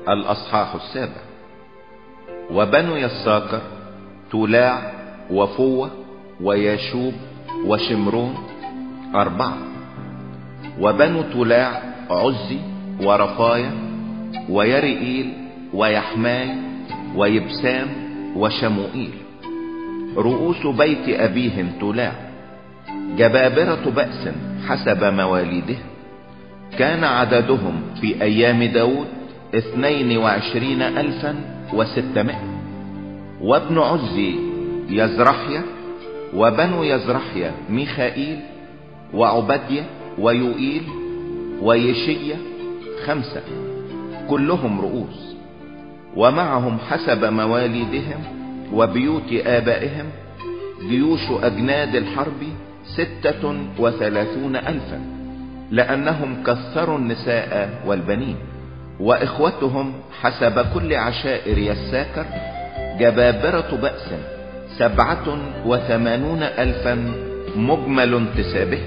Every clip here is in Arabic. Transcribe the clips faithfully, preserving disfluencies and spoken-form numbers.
الأصحاح السابع. وبنو يساكر تولاع وفوة وياشوب وشمرون أربعة. وبنو تولاع عزي ورفايا ويرئيل ويحماي ويبسام وشموئيل. رؤوس بيت أبيهم تولاع جبابرة بأس حسب مواليدهم. كان عددهم في أيام داود اثنين وعشرين ألفا وستمائة. وابن عزي يزرحيا. وبنو يزرحيا ميخائيل وعبدية ويوئيل ويشية خمسة، كلهم رؤوس. ومعهم حسب مواليدهم وبيوت آبائهم جيوش أجناد الحرب ستة وثلاثون ألفا، لأنهم كثروا النساء والبنين. وإخوتهم حسب كل عشائر يساكر جبابرة بأس سبعة وثمانون ألفا مجمل انتسابه.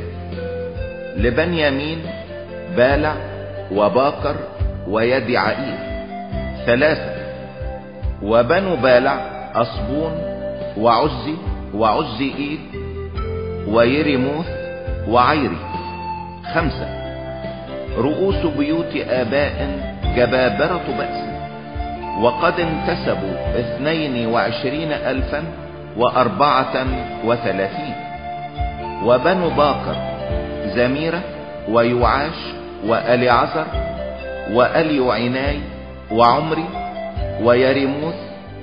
لبنيامين بالع وباكر ويدعائيل ثلاثة. وبنو بالع أصبون وعزي وعزيئيل ويرموث وعيري خمسة. رؤوس بيوت آباء جبابرة بأس، وقد انتسبوا اثنين وعشرين ألفا وأربعة وثلاثين. وبنو باكر زميرة ويوعاش وأليعزر وأليوعناي وعمري ويرموث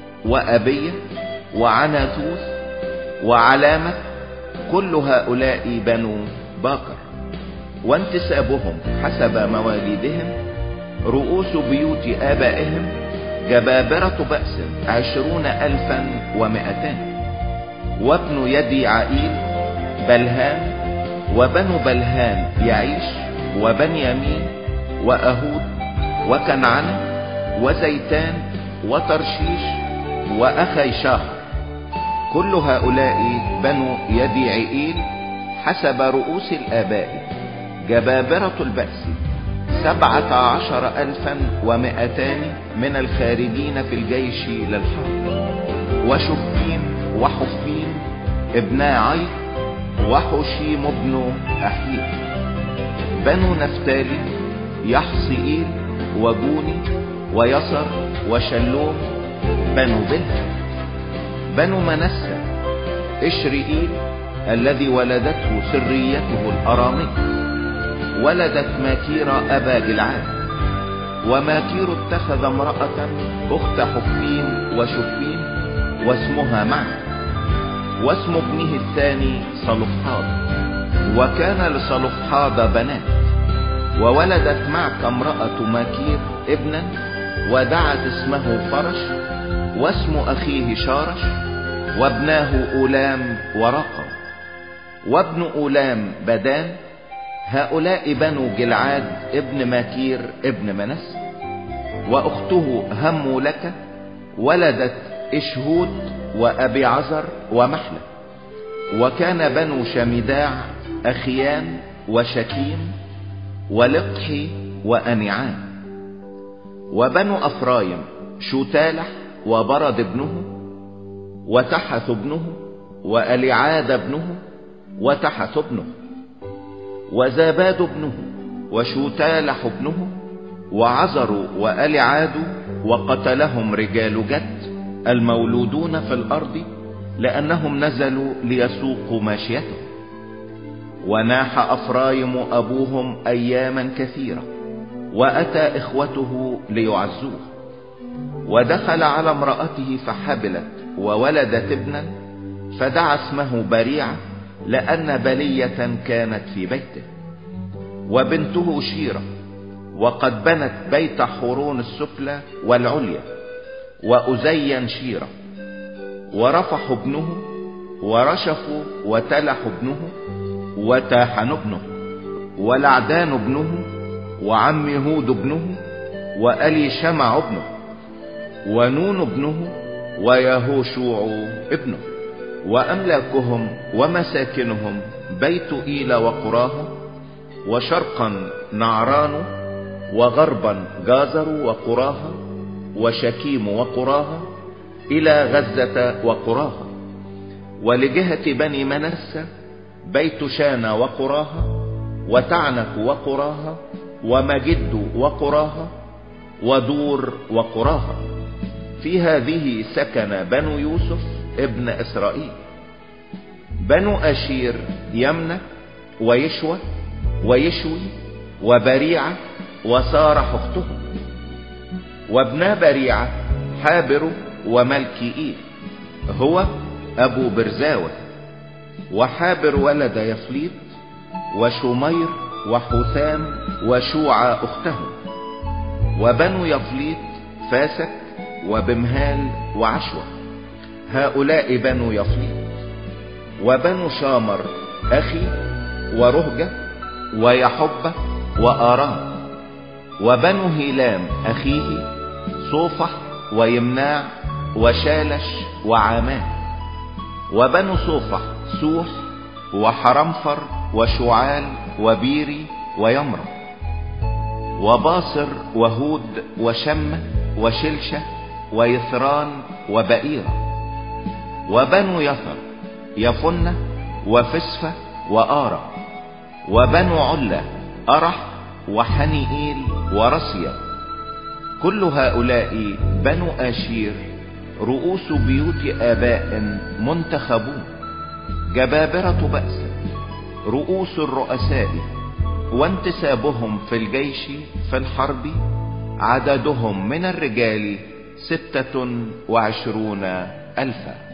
وأبية وعناثوث وعلامة، كل هؤلاء بنو باكر. وانتسابهم حسب مواليدهم رؤوس بيوت آبائهم جبابرة بأس عشرون ألفا ومائتان. وابن يدعائيل بلهان. وبنو بلهان يعيش وبنيامين وأهود وكنعان وزيتان وترشيش وأخي شاهر، كل هؤلاء بنو يدعائيل حسب رؤوس الآباء جبابرة البأس سبعة عشر ألفا ومائتان من الخارجين في الجيش للحرب. وشفيم وحفيم ابنا عيق وحشيم ابن أحيل. بنو نفتالي يحصئيل وجوني ويسر وشلوم بنو بلها. بنو منسى إشرئيل الذي ولدته سريته الأرامي، ولدت ماكير أبا جلعاد. وماكير اتخذ امرأة أخت حفيم وشفيم واسمها معا، واسم ابنه الثاني صلفحاد. وكان لصلفحاد بنات، وولدت معك امرأة ماكير ابنا ودعت اسمه فرش، واسم أخيه شارش، وابناه أولام ورقم. وابن أولام بدان. هؤلاء بنو جلعاد ابن ماكير ابن منس. وأخته هم لك ولدت إشهود وأبي عزر ومحلة. وكان بنو شمداع أخيان وشكيم ولقحي وأنعام. وبنو أفرايم شوتالح وبرد ابنه وتحث ابنه وأليعاد ابنه وتحث ابنه. وزاباد ابنه وشوتالح ابنه وعزروا وأليعاد، وقتلهم رجال جد المولودون في الأرض، لأنهم نزلوا ليسوقوا ماشيتهم. وناح أفرايم أبوهم أياما كثيرة، وأتى إخوته ليعزوه. ودخل على امرأته فحبلت وولدت ابنا، فدعا اسمه بريعة لأن بلية كانت في بيته. وبنته شيرة، وقد بنت بيت حورون السفلى والعليا، وأزين شيرة. ورفح ابنه ورشف وتلح ابنه وتاحن ابنه ولعدان ابنه وعم يهود ابنه وألي شمع ابنه ونون ابنه ويهوشوع ابنه. وأملاكهم ومساكنهم بيت إيلا وقراها، وشرقا نعران، وغربا جازر وقراها، وشكيم وقراها إلى غزة وقراها. ولجهة بني منسى بيت شانا وقراها، وتعنك وقراها، ومجد وقراها، ودور وقراها. في هذه سكن بنو يوسف ابن إسرائيل. بنو أشير يمنة ويشوى ويشوي وبريعة وسارح أختهم. وابنا بريعة حابر وملكيئيل هو أبو برزاوة. وحابر ولد يفليط وشمير وحثام وشوعة أختهم. وبنو يفليط فاسك وبمهال وعشوة، هؤلاء بنو يفليط. وبنو شامر أخي ورهجة ويحبة وآرام. وبنو هيلام أخيه صوفح ويمناع وشالش وعامان. وبنو صوفح سوح وحرمفر وشعال وبيري ويمرة. وباصر وهود وشمة وشلشة ويثران وبئيرة. وبنو يثر يفنة وفسفة وآرة. وبنو علا أرح وحنيئيل ورسيا. كل هؤلاء بنو آشير رؤوس بيوت آباء منتخبون، جبابرة بأس، رؤوس الرؤساء، وانتسابهم في الجيش في الحرب، عددهم من الرجال ستة وعشرون ألفا.